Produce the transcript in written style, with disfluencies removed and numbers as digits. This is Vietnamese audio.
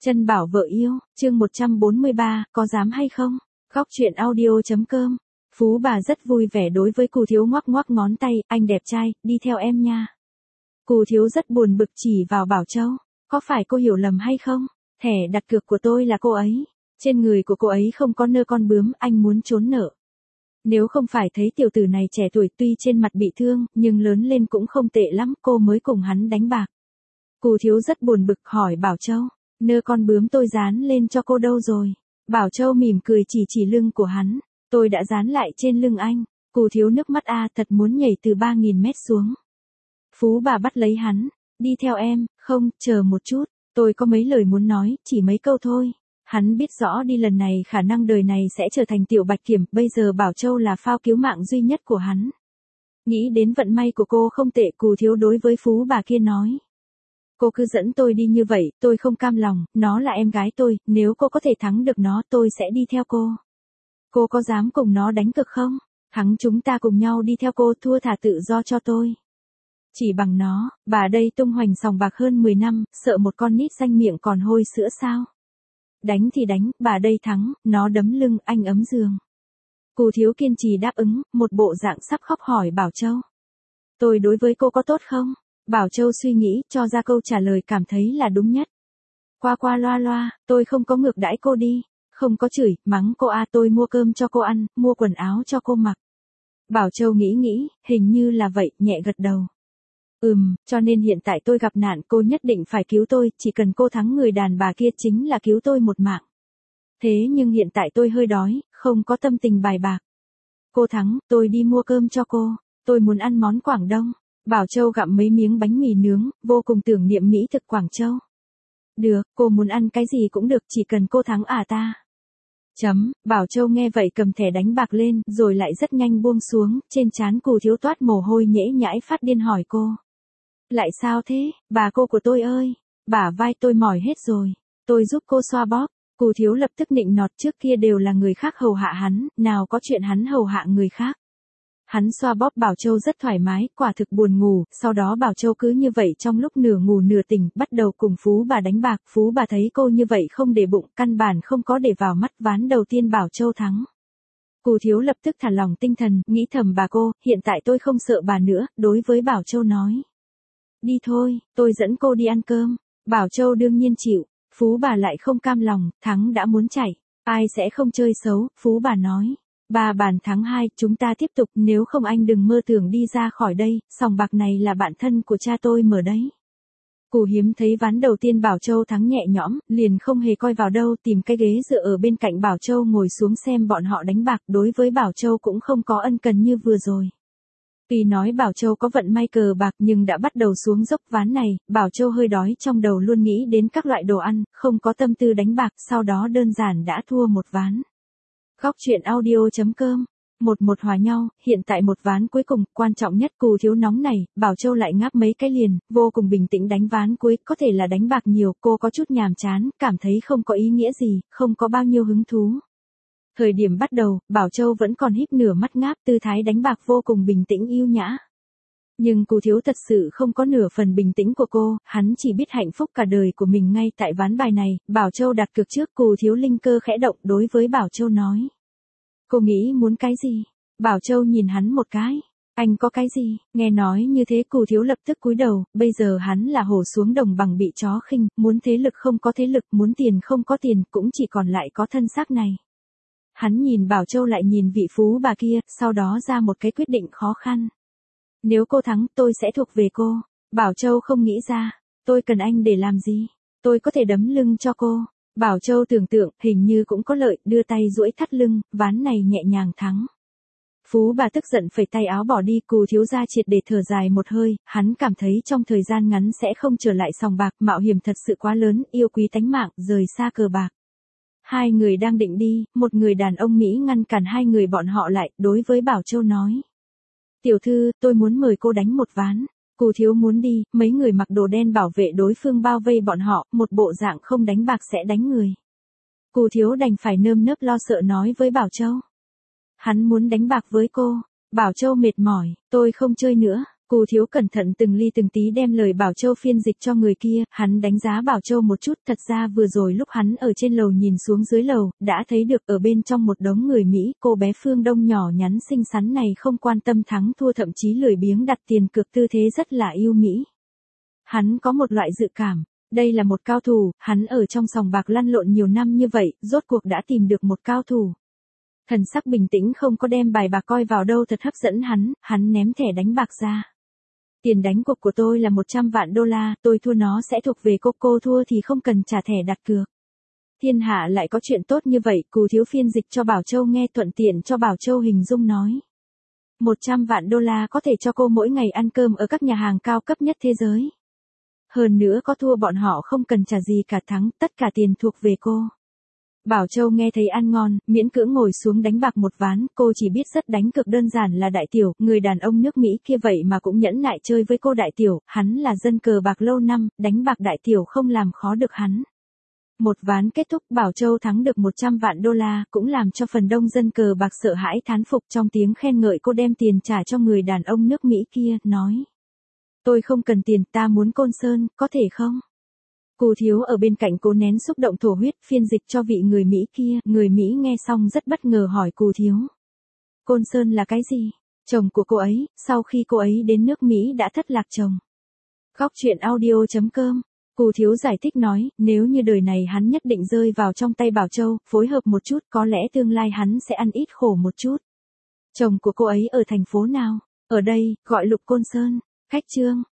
Chân bảo vợ yêu, chương 143, có dám hay không? Góc truyện audio.com. Phú bà rất vui vẻ đối với Cù Thiếu ngoắc ngoắc ngón tay, anh đẹp trai, đi theo em nha. Cù Thiếu rất buồn bực chỉ vào Bảo Châu, có phải cô hiểu lầm hay không? Thẻ đặt cược của tôi là cô ấy. Trên người của cô ấy không có nơ con bướm, anh muốn trốn nợ. Nếu không phải thấy tiểu tử này trẻ tuổi tuy trên mặt bị thương, nhưng lớn lên cũng không tệ lắm, cô mới cùng hắn đánh bạc. Cù Thiếu rất buồn bực hỏi Bảo Châu, nơ con bướm tôi dán lên cho cô đâu rồi? Bảo Châu mỉm cười chỉ lưng của hắn, tôi đã dán lại trên lưng anh. Cù Thiếu nước mắt thật muốn nhảy từ 3.000 mét xuống. Phú bà bắt lấy hắn, đi theo em, không, chờ một chút, tôi có mấy lời muốn nói, chỉ mấy câu thôi. Hắn biết rõ đi lần này khả năng đời này sẽ trở thành tiểu bạch kiểm, bây giờ Bảo Châu là phao cứu mạng duy nhất của hắn. Nghĩ đến vận may của cô không tệ, Cù Thiếu đối với Phú bà kia nói. Cô cứ dẫn tôi đi như vậy, tôi không cam lòng, nó là em gái tôi, nếu cô có thể thắng được nó tôi sẽ đi theo cô. Cô có dám cùng nó đánh cược không? Thắng chúng ta cùng nhau đi theo cô, thua thả tự do cho tôi. Chỉ bằng nó, bà đây tung hoành sòng bạc hơn 10 năm, sợ một con nít xanh miệng còn hôi sữa sao? Đánh thì đánh, bà đây thắng, nó đấm lưng, anh ấm giường. Cù Thiếu kiên trì đáp ứng, một bộ dạng sắp khóc hỏi Bảo Châu. Tôi đối với cô có tốt không? Bảo Châu suy nghĩ, cho ra câu trả lời cảm thấy là đúng nhất. Qua loa, tôi không có ngược đãi cô đi, không có chửi, mắng cô tôi mua cơm cho cô ăn, mua quần áo cho cô mặc. Bảo Châu nghĩ, hình như là vậy, nhẹ gật đầu. Cho nên hiện tại tôi gặp nạn cô nhất định phải cứu tôi, chỉ cần cô thắng người đàn bà kia chính là cứu tôi một mạng. Thế nhưng hiện tại tôi hơi đói, không có tâm tình bài bạc. Cô thắng, tôi đi mua cơm cho cô, tôi muốn ăn món Quảng Đông. Bảo Châu gặm mấy miếng bánh mì nướng, vô cùng tưởng niệm mỹ thực Quảng Châu. Được, cô muốn ăn cái gì cũng được, chỉ cần cô thắng ta. Bảo Châu nghe vậy cầm thẻ đánh bạc lên, rồi lại rất nhanh buông xuống, trên trán Cù Thiếu toát mồ hôi nhễ nhãi phát điên hỏi cô. Lại sao thế, bà cô của tôi ơi, bả vai tôi mỏi hết rồi, tôi giúp cô xoa bóp. Cù Thiếu lập tức nịnh nọt, trước kia đều là người khác hầu hạ hắn, nào có chuyện hắn hầu hạ người khác. Hắn xoa bóp Bảo Châu rất thoải mái, quả thực buồn ngủ, sau đó Bảo Châu cứ như vậy trong lúc nửa ngủ nửa tỉnh, bắt đầu cùng Phú bà đánh bạc, Phú bà thấy cô như vậy không để bụng, căn bản không có để vào mắt, ván đầu tiên Bảo Châu thắng. Cù Thiếu lập tức thả lỏng tinh thần, nghĩ thầm bà cô, hiện tại tôi không sợ bà nữa, đối với Bảo Châu nói. Đi thôi, tôi dẫn cô đi ăn cơm. Bảo Châu đương nhiên chịu, Phú bà lại không cam lòng, thắng đã muốn chạy, ai sẽ không chơi xấu, Phú bà nói. 3 bàn thắng 2, chúng ta tiếp tục, nếu không anh đừng mơ tưởng đi ra khỏi đây, sòng bạc này là bạn thân của cha tôi mở đấy. Cù Hiếm thấy ván đầu tiên Bảo Châu thắng nhẹ nhõm, liền không hề coi vào đâu, tìm cái ghế dựa ở bên cạnh Bảo Châu ngồi xuống xem bọn họ đánh bạc, đối với Bảo Châu cũng không có ân cần như vừa rồi. Tuy nói Bảo Châu có vận may cờ bạc nhưng đã bắt đầu xuống dốc ván này, Bảo Châu hơi đói trong đầu luôn nghĩ đến các loại đồ ăn, không có tâm tư đánh bạc, sau đó đơn giản đã thua một ván. Góc truyện audio.com. 1-1 hòa nhau, hiện tại một ván cuối cùng, quan trọng nhất Cù Thiếu nóng này, Bảo Châu lại ngáp mấy cái liền, vô cùng bình tĩnh đánh ván cuối, có thể là đánh bạc nhiều, cô có chút nhàm chán, cảm thấy không có ý nghĩa gì, không có bao nhiêu hứng thú. Thời điểm bắt đầu, Bảo Châu vẫn còn híp nửa mắt ngáp, tư thái đánh bạc vô cùng bình tĩnh yêu nhã. Nhưng Cù Thiếu thật sự không có nửa phần bình tĩnh của cô, hắn chỉ biết hạnh phúc cả đời của mình ngay tại ván bài này, Bảo Châu đặt cược trước, Cù Thiếu linh cơ khẽ động đối với Bảo Châu nói. Cô nghĩ muốn cái gì? Bảo Châu nhìn hắn một cái. Anh có cái gì? Nghe nói như thế Cù Thiếu lập tức cúi đầu, bây giờ hắn là hổ xuống đồng bằng bị chó khinh, muốn thế lực không có thế lực, muốn tiền không có tiền, cũng chỉ còn lại có thân xác này. Hắn nhìn Bảo Châu lại nhìn vị Phú bà kia, sau đó ra một cái quyết định khó khăn. Nếu cô thắng, tôi sẽ thuộc về cô. Bảo Châu không nghĩ ra, tôi cần anh để làm gì? Tôi có thể đấm lưng cho cô. Bảo Châu tưởng tượng, hình như cũng có lợi, đưa tay duỗi thắt lưng, ván này nhẹ nhàng thắng. Phú bà tức giận phẩy tay áo bỏ đi, Cù Thiếu gia triệt để thở dài một hơi, hắn cảm thấy trong thời gian ngắn sẽ không trở lại sòng bạc, mạo hiểm thật sự quá lớn, yêu quý tánh mạng, rời xa cờ bạc. Hai người đang định đi, một người đàn ông Mỹ ngăn cản hai người bọn họ lại, đối với Bảo Châu nói. Tiểu thư, tôi muốn mời cô đánh một ván. Cù Thiếu muốn đi, mấy người mặc đồ đen bảo vệ đối phương bao vây bọn họ, một bộ dạng không đánh bạc sẽ đánh người. Cù Thiếu đành phải nơm nớp lo sợ nói với Bảo Châu. Hắn muốn đánh bạc với cô. Bảo Châu mệt mỏi, tôi không chơi nữa. Cù Thiếu cẩn thận từng ly từng tí đem lời Bảo Châu phiên dịch cho người kia, hắn đánh giá Bảo Châu một chút, thật ra vừa rồi lúc hắn ở trên lầu nhìn xuống dưới lầu, đã thấy được ở bên trong một đống người Mỹ, cô bé Phương Đông nhỏ nhắn xinh xắn này không quan tâm thắng thua, thậm chí lười biếng đặt tiền cược, tư thế rất là yêu mỹ. Hắn có một loại dự cảm, đây là một cao thủ, hắn ở trong sòng bạc lăn lộn nhiều năm như vậy, rốt cuộc đã tìm được một cao thủ. Thần sắc bình tĩnh không có đem bài bạc coi vào đâu, thật hấp dẫn hắn ném thẻ đánh bạc ra. Tiền đánh cuộc của tôi là 100 vạn đô la, tôi thua nó sẽ thuộc về cô thua thì không cần trả thẻ đặt cược. Thiên hạ lại có chuyện tốt như vậy, Cù Thiếu phiên dịch cho Bảo Châu nghe, thuận tiện cho Bảo Châu hình dung nói. 100 vạn đô la có thể cho cô mỗi ngày ăn cơm ở các nhà hàng cao cấp nhất thế giới. Hơn nữa có thua bọn họ không cần trả gì cả, thắng, tất cả tiền thuộc về cô. Bảo Châu nghe thấy ăn ngon, miễn cưỡng ngồi xuống đánh bạc một ván, cô chỉ biết rất đánh cực đơn giản là đại tiểu, người đàn ông nước Mỹ kia vậy mà cũng nhẫn nại chơi với cô đại tiểu, hắn là dân cờ bạc lâu năm, đánh bạc đại tiểu không làm khó được hắn. Một ván kết thúc, Bảo Châu thắng được 100 vạn đô la, cũng làm cho phần đông dân cờ bạc sợ hãi thán phục, trong tiếng khen ngợi cô đem tiền trả cho người đàn ông nước Mỹ kia, nói. Tôi không cần tiền, ta muốn Côn Sơn, có thể không? Cù Thiếu ở bên cạnh cố nén xúc động thổ huyết, phiên dịch cho vị người Mỹ kia, người Mỹ nghe xong rất bất ngờ hỏi Cù Thiếu. Côn Sơn là cái gì? Chồng của cô ấy, sau khi cô ấy đến nước Mỹ đã thất lạc chồng. Góc truyện audio.com. Cù Thiếu giải thích nói, nếu như đời này hắn nhất định rơi vào trong tay Bảo Châu, phối hợp một chút, có lẽ tương lai hắn sẽ ăn ít khổ một chút. Chồng của cô ấy ở thành phố nào? Ở đây, gọi Lục Côn Sơn. Khách chương.